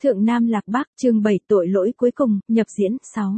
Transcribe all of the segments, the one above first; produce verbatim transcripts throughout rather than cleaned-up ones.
Thượng Nam Lạc Bắc, chương bảy tội lỗi cuối cùng, nhập diễn, sáu.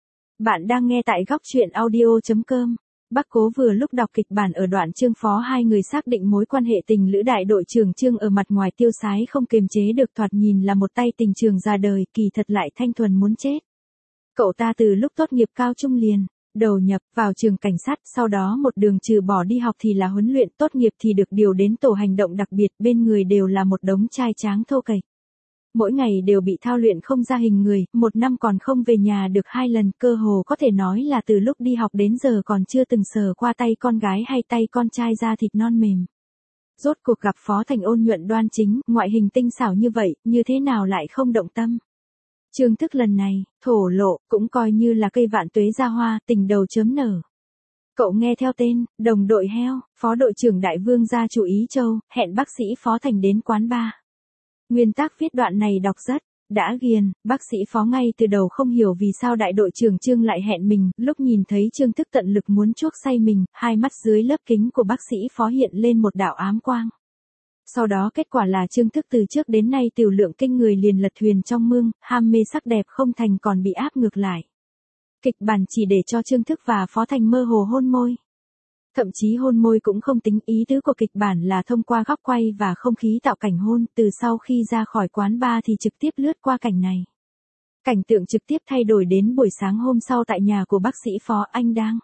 Bạn đang nghe tại góc truyện audio chấm com. Bắc Cố vừa lúc đọc kịch bản ở đoạn chương phó hai người xác định mối quan hệ tình lữ đại đội trưởng Trương ở mặt ngoài tiêu sái không kiềm chế được thoạt nhìn là một tay tình trường già đời, kỳ thật lại thanh thuần muốn chết. Cậu ta từ lúc tốt nghiệp cao trung liền, đầu nhập vào trường cảnh sát, sau đó một đường trừ bỏ đi học thì là huấn luyện, tốt nghiệp thì được điều đến tổ hành động đặc biệt, bên người đều là một đống trai tráng thô kệch. Mỗi ngày đều bị thao luyện không ra hình người, một năm còn không về nhà được hai lần, cơ hồ có thể nói là từ lúc đi học đến giờ còn chưa từng sờ qua tay con gái hay tay con trai da thịt non mềm. Rốt cuộc gặp Phó Thành ôn nhuận đoan chính, ngoại hình tinh xảo như vậy, như thế nào lại không động tâm. Trương Thức lần này, thổ lộ, cũng coi như là cây vạn tuế ra hoa, tình đầu chớm nở. Cậu nghe theo tên, đồng đội heo, Phó đội trưởng Đại Vương gia chủ Ý Châu, hẹn bác sĩ Phó Thành đến quán bar. Nguyên tác viết đoạn này đọc rất, đã ghiền, bác sĩ Phó ngay từ đầu không hiểu vì sao đại đội trưởng Trương lại hẹn mình, lúc nhìn thấy Trương Thức tận lực muốn chuốc say mình, hai mắt dưới lớp kính của bác sĩ Phó hiện lên một đạo ám quang. Sau đó kết quả là Trương Thức từ trước đến nay tiểu lượng kinh người liền lật thuyền trong mương, ham mê sắc đẹp không thành còn bị áp ngược lại. Kịch bản chỉ để cho Trương Thức và Phó Thành mơ hồ hôn môi. Thậm chí hôn môi cũng không tính, ý tứ của kịch bản là thông qua góc quay và không khí tạo cảnh hôn, từ sau khi ra khỏi quán bar thì trực tiếp lướt qua cảnh này. Cảnh tượng trực tiếp thay đổi đến buổi sáng hôm sau tại nhà của bác sĩ Phó, anh đang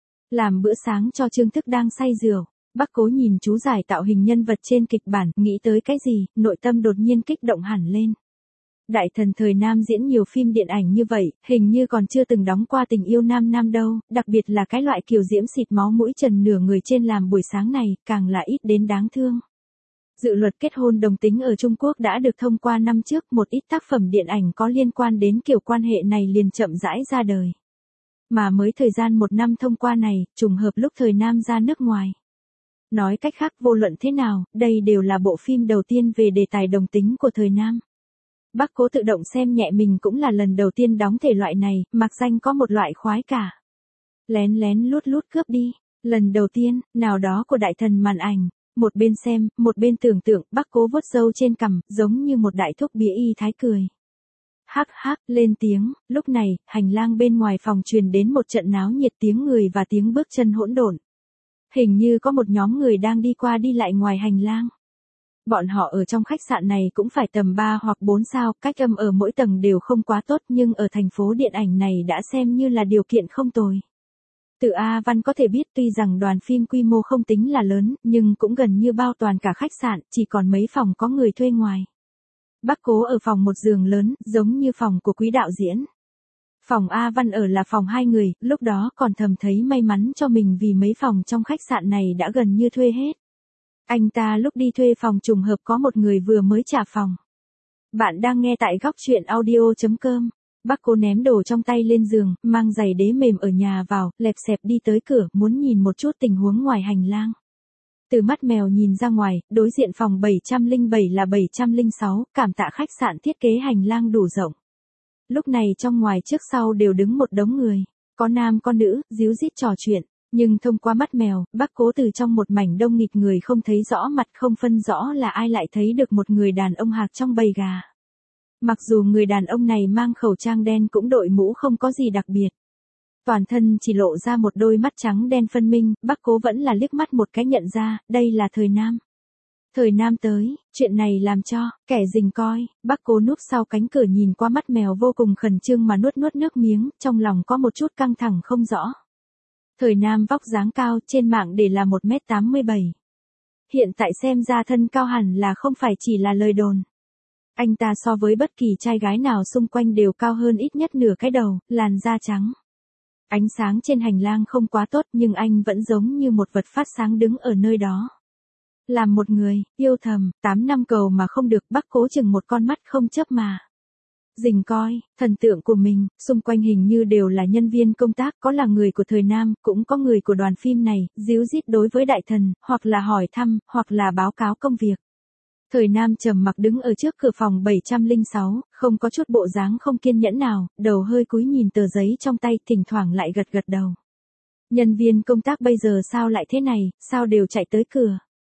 làm bữa sáng cho Trương Thức đang say rượu. Bắc Cố nhìn chú giải tạo hình nhân vật trên kịch bản, nghĩ tới cái gì, nội tâm đột nhiên kích động hẳn lên. Đại thần thời Nam diễn nhiều phim điện ảnh như vậy, hình như còn chưa từng đóng qua tình yêu nam nam đâu, đặc biệt là cái loại kiều diễm xịt máu mũi trần nửa người trên làm buổi sáng này, càng là ít đến đáng thương. Dự luật kết hôn đồng tính ở Trung Quốc đã được thông qua năm trước, một ít tác phẩm điện ảnh có liên quan đến kiểu quan hệ này liền chậm rãi ra đời. Mà mới thời gian một năm thông qua này, trùng hợp lúc thời Nam ra nước ngoài. Nói cách khác, vô luận thế nào, đây đều là bộ phim đầu tiên về đề tài đồng tính của thời Nam. Bắc Cố tự động xem nhẹ mình cũng là lần đầu tiên đóng thể loại này, mặc danh có một loại khoái cả. Lén lén lút lút cướp đi, lần đầu tiên, nào đó của đại thần màn ảnh, một bên xem, một bên tưởng tượng, Bắc Cố vuốt râu trên cằm, giống như một đại thúc bía y thái cười. Hắc hắc, lên tiếng, lúc này, hành lang bên ngoài phòng truyền đến một trận náo nhiệt tiếng người và tiếng bước chân hỗn độn. Hình như có một nhóm người đang đi qua đi lại ngoài hành lang. Bọn họ ở trong khách sạn này cũng phải tầm ba hoặc bốn sao, cách âm ở mỗi tầng đều không quá tốt nhưng ở thành phố điện ảnh này đã xem như là điều kiện không tồi. Từ A Văn có thể biết tuy rằng đoàn phim quy mô không tính là lớn, nhưng cũng gần như bao toàn cả khách sạn, chỉ còn mấy phòng có người thuê ngoài. Bắc Cố ở phòng một giường lớn, giống như phòng của quý đạo diễn. Phòng A Văn ở là phòng hai người, lúc đó còn thầm thấy may mắn cho mình vì mấy phòng trong khách sạn này đã gần như thuê hết. Anh ta lúc đi thuê phòng trùng hợp có một người vừa mới trả phòng. Bạn đang nghe tại góc truyện audio chấm com. Bắc Cố ném đồ trong tay lên giường, mang giày đế mềm ở nhà vào, lẹp xẹp đi tới cửa, muốn nhìn một chút tình huống ngoài hành lang. Từ mắt mèo nhìn ra ngoài, đối diện phòng bảy trăm lẻ bảy là bảy trăm lẻ sáu, cảm tạ khách sạn thiết kế hành lang đủ rộng. Lúc này trong ngoài trước sau đều đứng một đống người, có nam có nữ, díu dít trò chuyện. Nhưng thông qua mắt mèo, Bắc Cố từ trong một mảnh đông nghịt người không thấy rõ mặt, không phân rõ là ai lại thấy được một người đàn ông hạc trong bầy gà. Mặc dù người đàn ông này mang khẩu trang đen cũng đội mũ không có gì đặc biệt. Toàn thân chỉ lộ ra một đôi mắt trắng đen phân minh, Bắc Cố vẫn là liếc mắt một cái nhận ra, đây là thời Nam. Thời Nam tới, chuyện này làm cho, kẻ rình coi, Bắc Cố núp sau cánh cửa nhìn qua mắt mèo vô cùng khẩn trương mà nuốt nuốt nước miếng, trong lòng có một chút căng thẳng không rõ. Thời Nam vóc dáng cao, trên mạng để là một mét tám mươi bảy. Hiện tại xem ra thân cao hẳn là không phải chỉ là lời đồn. Anh ta so với bất kỳ trai gái nào xung quanh đều cao hơn ít nhất nửa cái đầu, làn da trắng. Ánh sáng trên hành lang không quá tốt nhưng anh vẫn giống như một vật phát sáng đứng ở nơi đó. Làm một người, yêu thầm, tám năm cầu mà không được, Bắc Cố chừng một con mắt không chớp mà. Dình coi, thần tượng của mình, xung quanh hình như đều là nhân viên công tác, có là người của thời Nam, cũng có người của đoàn phim này, díu dít đối với đại thần, hoặc là hỏi thăm, hoặc là báo cáo công việc. Thời Nam trầm mặc đứng ở trước cửa phòng bảy trăm lẻ sáu, không có chút bộ dáng không kiên nhẫn nào, đầu hơi cúi nhìn tờ giấy trong tay, thỉnh thoảng lại gật gật đầu. Nhân viên công tác bây giờ sao lại thế này, sao đều chạy tới cửa.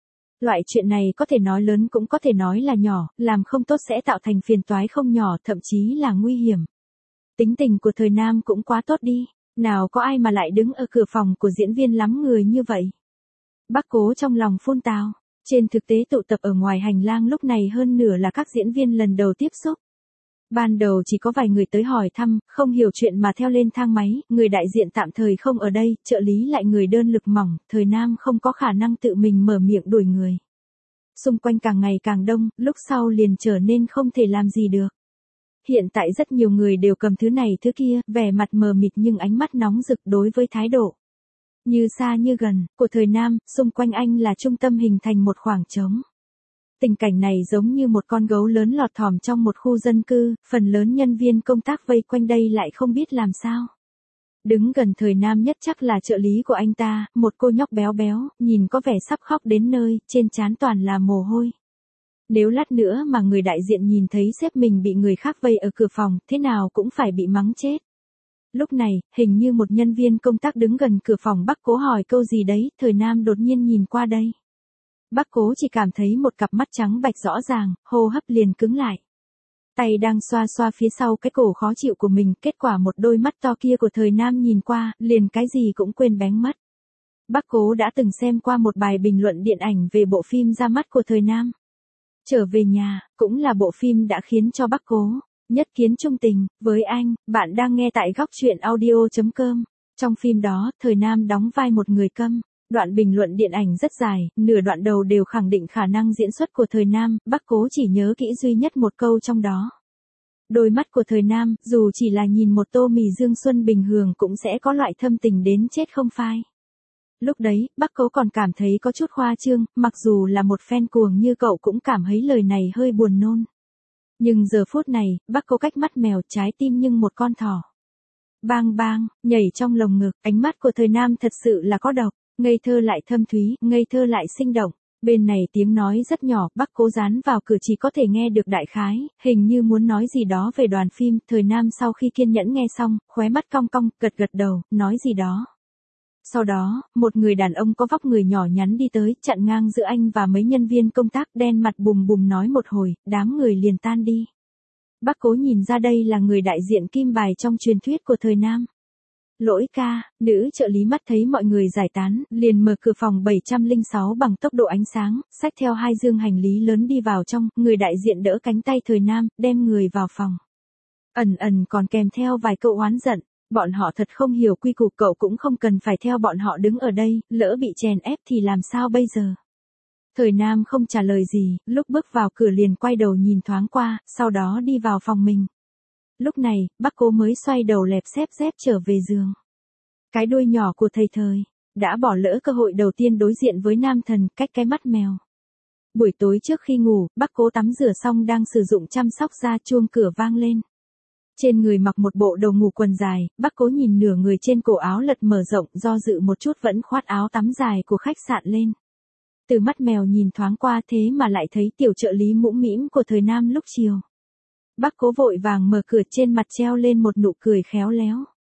Loại chuyện này có thể nói lớn cũng có thể nói là nhỏ, làm không tốt sẽ tạo thành phiền toái không nhỏ, thậm chí là nguy hiểm. Tính tình của thời Nam cũng quá tốt đi, nào có ai mà lại đứng ở cửa phòng của diễn viên lắm người như vậy. Bác Cố trong lòng phun tào, trên thực tế tụ tập ở ngoài hành lang lúc này hơn nửa là các diễn viên lần đầu tiếp xúc. Ban đầu chỉ có vài người tới hỏi thăm, không hiểu chuyện mà theo lên thang máy, người đại diện tạm thời không ở đây, trợ lý lại người đơn lực mỏng, thời Nam không có khả năng tự mình mở miệng đuổi người. Xung quanh càng ngày càng đông, lúc sau liền trở nên không thể làm gì được. Hiện tại rất nhiều người đều cầm thứ này thứ kia, vẻ mặt mờ mịt nhưng ánh mắt nóng rực đối với thái độ như xa như gần của thời Nam, xung quanh anh là trung tâm hình thành một khoảng trống. Tình cảnh này giống như một con gấu lớn lọt thỏm trong một khu dân cư, phần lớn nhân viên công tác vây quanh đây lại không biết làm sao. Đứng gần thời Nam nhất chắc là trợ lý của anh ta, một cô nhóc béo béo, nhìn có vẻ sắp khóc đến nơi, trên trán toàn là mồ hôi. Nếu lát nữa mà người đại diện nhìn thấy sếp mình bị người khác vây ở cửa phòng, thế nào cũng phải bị mắng chết. Lúc này, hình như một nhân viên công tác đứng gần cửa phòng Bác Cố hỏi câu gì đấy, thời Nam đột nhiên nhìn qua đây. Bác Cố chỉ cảm thấy một cặp mắt trắng bạch rõ ràng, hô hấp liền cứng lại. Tay đang xoa xoa phía sau cái cổ khó chịu của mình, kết quả một đôi mắt to kia của thời Nam nhìn qua, liền cái gì cũng quên bén mất. Bác Cố đã từng xem qua một bài bình luận điện ảnh về bộ phim Ra mắt của thời Nam. Trở về nhà, cũng là bộ phim đã khiến cho Bác Cố nhất kiến trung tình với anh. Bạn đang nghe tại góc truyện audio chấm com. Trong phim đó, thời Nam đóng vai một người câm. Đoạn bình luận điện ảnh rất dài, nửa đoạn đầu đều khẳng định khả năng diễn xuất của thời Nam, Bác Cố chỉ nhớ kỹ duy nhất một câu trong đó. Đôi mắt của thời Nam, dù chỉ là nhìn một tô mì Dương Xuân bình thường cũng sẽ có loại thâm tình đến chết không phai. Lúc đấy, Bác Cố còn cảm thấy có chút khoa trương, mặc dù là một fan cuồng như cậu cũng cảm thấy lời này hơi buồn nôn. Nhưng giờ phút này, Bác Cố cách mắt mèo, trái tim nhưng một con thỏ. Bang bang, nhảy trong lồng ngực, ánh mắt của thời Nam thật sự là có độc, ngây thơ lại thâm thúy, ngây thơ lại sinh động. Bên này tiếng nói rất nhỏ, Bác Cố dán vào cửa chỉ có thể nghe được đại khái, hình như muốn nói gì đó về đoàn phim. Thời Nam sau khi kiên nhẫn nghe xong, khóe mắt cong cong, gật gật đầu, nói gì đó. Sau đó, một người đàn ông có vóc người nhỏ nhắn đi tới, chặn ngang giữa anh và mấy nhân viên công tác, đen mặt bùm bùm nói một hồi, đám người liền tan đi. Bác Cố nhìn ra đây là người đại diện kim bài trong truyền thuyết của thời Nam. Lỗi ca, nữ trợ lý mắt thấy mọi người giải tán, liền mở cửa phòng bảy trăm lẻ sáu bằng tốc độ ánh sáng, xách theo hai dương hành lý lớn đi vào trong, người đại diện đỡ cánh tay thời Nam, đem người vào phòng. Ẩn ẩn còn kèm theo vài câu oán giận. Bọn họ thật không hiểu quy củ, cậu cũng không cần phải theo bọn họ đứng ở đây, lỡ bị chèn ép thì làm sao bây giờ. Thời Nam không trả lời gì, lúc bước vào cửa liền quay đầu nhìn thoáng qua, sau đó đi vào phòng mình. Lúc này, Bác Cố mới xoay đầu lẹp xếp dép trở về giường. Cái đuôi nhỏ của thầy thời, đã bỏ lỡ cơ hội đầu tiên đối diện với nam thần, cách cái mắt mèo. Buổi tối trước khi ngủ, Bác Cố tắm rửa xong đang sử dụng chăm sóc da, chuông cửa vang lên. Trên người mặc một bộ đồ ngủ quần dài, Bác Cố nhìn nửa người trên cổ áo lật mở rộng, do dự một chút vẫn khoát áo tắm dài của khách sạn lên. Từ mắt mèo nhìn thoáng qua thế mà lại thấy tiểu trợ lý mũm mĩm của thời Nam lúc chiều. Bác Cố vội vàng mở cửa, trên mặt treo lên một nụ cười khéo léo.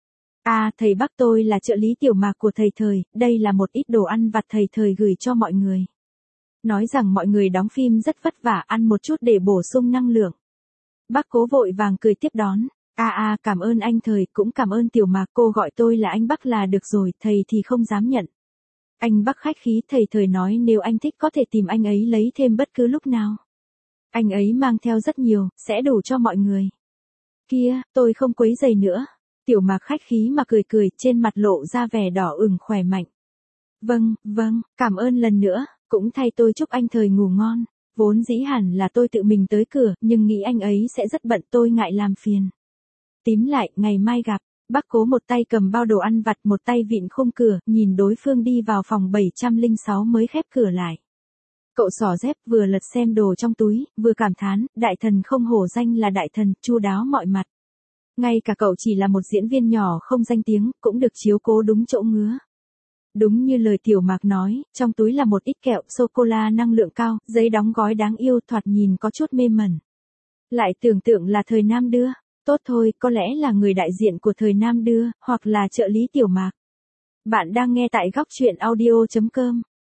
À, thầy Bác, tôi là trợ lý tiểu mạc của thầy thời, đây là một ít đồ ăn vặt thầy thời gửi cho mọi người. Nói rằng mọi người đóng phim rất vất vả, ăn một chút để bổ sung năng lượng. Bác Cố vội vàng cười tiếp đón. À à, cảm ơn anh thời, cũng cảm ơn tiểu mạc, cô gọi tôi là anh Bác là được rồi, thầy thì không dám nhận. Anh Bác khách khí, thầy thời nói nếu anh thích có thể tìm anh ấy lấy thêm bất cứ lúc nào. Anh ấy mang theo rất nhiều, sẽ đủ cho mọi người. Kia, tôi không quấy rầy nữa. Tiểu mạc khách khí mà cười cười, trên mặt lộ ra vẻ đỏ ửng khỏe mạnh. Vâng, vâng, cảm ơn lần nữa, cũng thay tôi chúc anh thời ngủ ngon. Vốn dĩ hẳn là tôi tự mình tới cửa, nhưng nghĩ anh ấy sẽ rất bận, tôi ngại làm phiền. Tím lại, ngày mai gặp. Bác Cố một tay cầm bao đồ ăn vặt, một tay vịn khung cửa, nhìn đối phương đi vào phòng bảy trăm lẻ sáu mới khép cửa lại. Cậu xỏ dép, vừa lật xem đồ trong túi, vừa cảm thán, đại thần không hổ danh là đại thần, chu đáo mọi mặt. Ngay cả cậu chỉ là một diễn viên nhỏ không danh tiếng, cũng được chiếu cố đúng chỗ ngứa. Đúng như lời tiểu mạc nói, trong túi là một ít kẹo sô-cô-la năng lượng cao, giấy đóng gói đáng yêu, thoạt nhìn có chút mê mẩn. Lại tưởng tượng là thời Nam đưa, tốt thôi, có lẽ là người đại diện của thời Nam đưa, hoặc là trợ lý tiểu mạc. Bạn đang nghe tại góc truyện audio chấm com.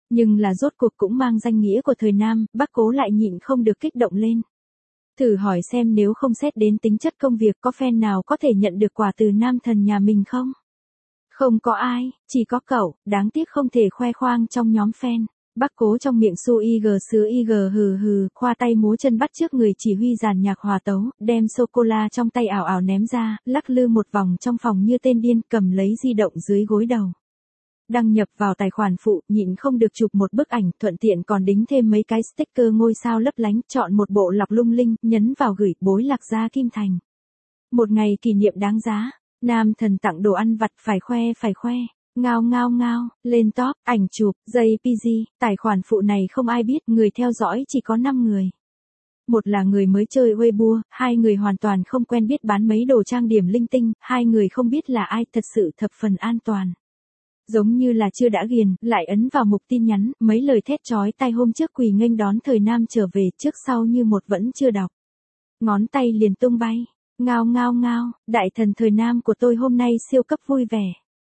Nhưng là rốt cuộc cũng mang danh nghĩa của thời Nam, bác Cố lại nhịn không được kích động lên. Thử hỏi xem nếu không xét đến tính chất công việc có fan nào có thể nhận được quà từ nam thần nhà mình không? Không có ai, chỉ có cậu, đáng tiếc không thể khoe khoang trong nhóm fan. Bác Cố trong miệng su ig sứ ig hừ hừ, khoa tay múa chân bắt trước người chỉ huy dàn nhạc hòa tấu, đem sô-cô-la trong tay ảo ảo ném ra, lắc lư một vòng trong phòng như tên điên, cầm lấy di động dưới gối đầu. Đăng nhập vào tài khoản phụ, nhịn không được chụp một bức ảnh, thuận tiện còn đính thêm mấy cái sticker ngôi sao lấp lánh, chọn một bộ lọc lung linh, nhấn vào gửi, bối lạc gia Kim Thành. Một ngày kỷ niệm đáng giá, nam thần tặng đồ ăn vặt, phải khoe phải khoe. Ngao ngao ngao, lên top, ảnh chụp, jay pê giê, tài khoản phụ này không ai biết, người theo dõi chỉ có năm người. Một là người mới chơi Weibo, hai người hoàn toàn không quen biết bán mấy đồ trang điểm linh tinh, hai người không biết là ai, thật sự thập phần an toàn. Giống như là chưa đã ghiền, lại ấn vào mục tin nhắn, mấy lời thét chói tai hôm trước quỳ nghênh đón thời Nam trở về, trước sau như một vẫn chưa đọc. Ngón tay liền tung bay, ngao ngao ngao, đại thần thời Nam của tôi hôm nay siêu cấp vui vẻ.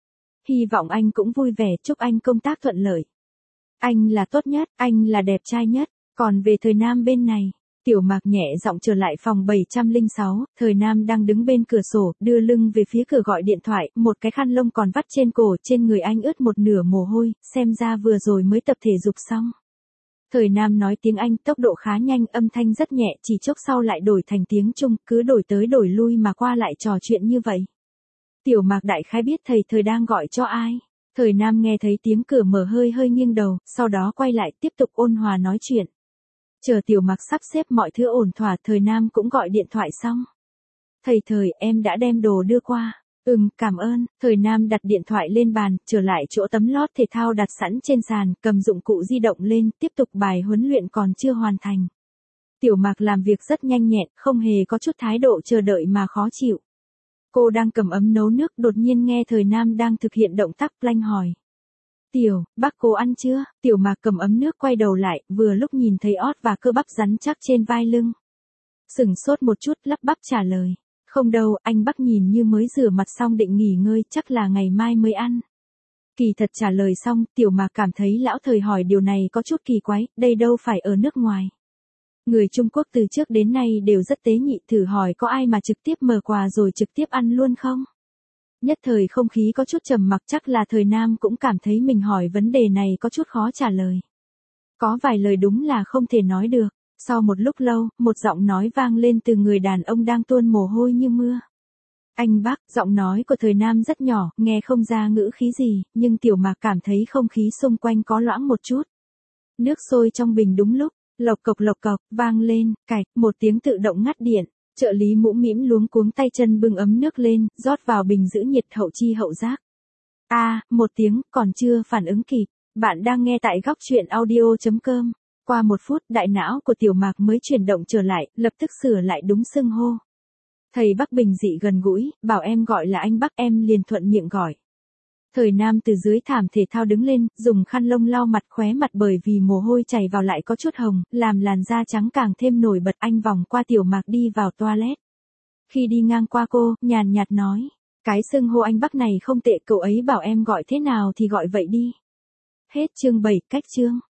Hy vọng anh cũng vui vẻ, chúc anh công tác thuận lợi. Anh là tốt nhất, anh là đẹp trai nhất, còn về thời Nam bên này. Tiểu Mạc nhẹ giọng trở lại phòng bảy trăm lẻ sáu, thời Nam đang đứng bên cửa sổ, đưa lưng về phía cửa gọi điện thoại, một cái khăn lông còn vắt trên cổ, trên người anh ướt một nửa mồ hôi, xem ra vừa rồi mới tập thể dục xong. Thời Nam nói tiếng Anh tốc độ khá nhanh, âm thanh rất nhẹ, chỉ chốc sau lại đổi thành tiếng Trung, cứ đổi tới đổi lui mà qua lại trò chuyện như vậy. Tiểu Mạc đại khái biết thầy thời đang gọi cho ai. Thời Nam nghe thấy tiếng cửa mở hơi hơi nghiêng đầu, sau đó quay lại tiếp tục ôn hòa nói chuyện. Chờ Tiểu Mạc sắp xếp mọi thứ ổn thỏa, thời Nam cũng gọi điện thoại xong. Thầy thời, em đã đem đồ đưa qua. Ừm, cảm ơn. Thời Nam đặt điện thoại lên bàn, trở lại chỗ tấm lót thể thao đặt sẵn trên sàn, cầm dụng cụ di động lên, tiếp tục bài huấn luyện còn chưa hoàn thành. Tiểu Mạc làm việc rất nhanh nhẹn, không hề có chút thái độ chờ đợi mà khó chịu. Cô đang cầm ấm nấu nước, đột nhiên nghe thời Nam đang thực hiện động tác lanh hỏi. Tiểu, bác Cố ăn chưa? Tiểu Mạc cầm ấm nước quay đầu lại, vừa lúc nhìn thấy ót và cơ bắp rắn chắc trên vai lưng. Sửng sốt một chút, lắp bắp trả lời. Không đâu, anh bác nhìn như mới rửa mặt xong định nghỉ ngơi, chắc là ngày mai mới ăn. Kỳ thật trả lời xong, Tiểu Mạc cảm thấy lão thời hỏi điều này có chút kỳ quái, đây đâu phải ở nước ngoài. Người Trung Quốc từ trước đến nay đều rất tế nhị, thử hỏi có ai mà trực tiếp mở quà rồi trực tiếp ăn luôn không? Nhất thời không khí có chút trầm mặc, chắc là thời Nam cũng cảm thấy mình hỏi vấn đề này có chút khó trả lời. Có vài lời đúng là không thể nói được. Sau một lúc lâu, một giọng nói vang lên từ người đàn ông đang tuôn mồ hôi như mưa. Anh bác, giọng nói của thời Nam rất nhỏ, nghe không ra ngữ khí gì, nhưng Tiểu Mạc cảm thấy không khí xung quanh có loãng một chút. Nước sôi trong bình đúng lúc, lộc cộc lộc cộc, vang lên, cạch, một tiếng tự động ngắt điện. Trợ lý mũm mĩm luống cuống tay chân bưng ấm nước lên, rót vào bình giữ nhiệt hậu chi hậu giác. A, à, một tiếng, còn chưa phản ứng kịp. Bạn đang nghe tại góc truyện audio chấm com. Qua một phút, đại não của Tiểu Mạc mới chuyển động trở lại, lập tức sửa lại đúng xưng hô. Thầy Bắc bình dị gần gũi, bảo em gọi là anh Bắc, em liền thuận miệng gọi. Thời Nam từ dưới thảm thể thao đứng lên, dùng khăn lông lau mặt, khóe mặt bởi vì mồ hôi chảy vào lại có chút hồng, làm làn da trắng càng thêm nổi bật. Anh vòng qua Tiểu Mạc đi vào toilet. Khi đi ngang qua cô, nhàn nhạt nói, cái xưng hô anh Bắc này không tệ, cậu ấy bảo em gọi thế nào thì gọi vậy đi. Hết chương bảy, cách chương.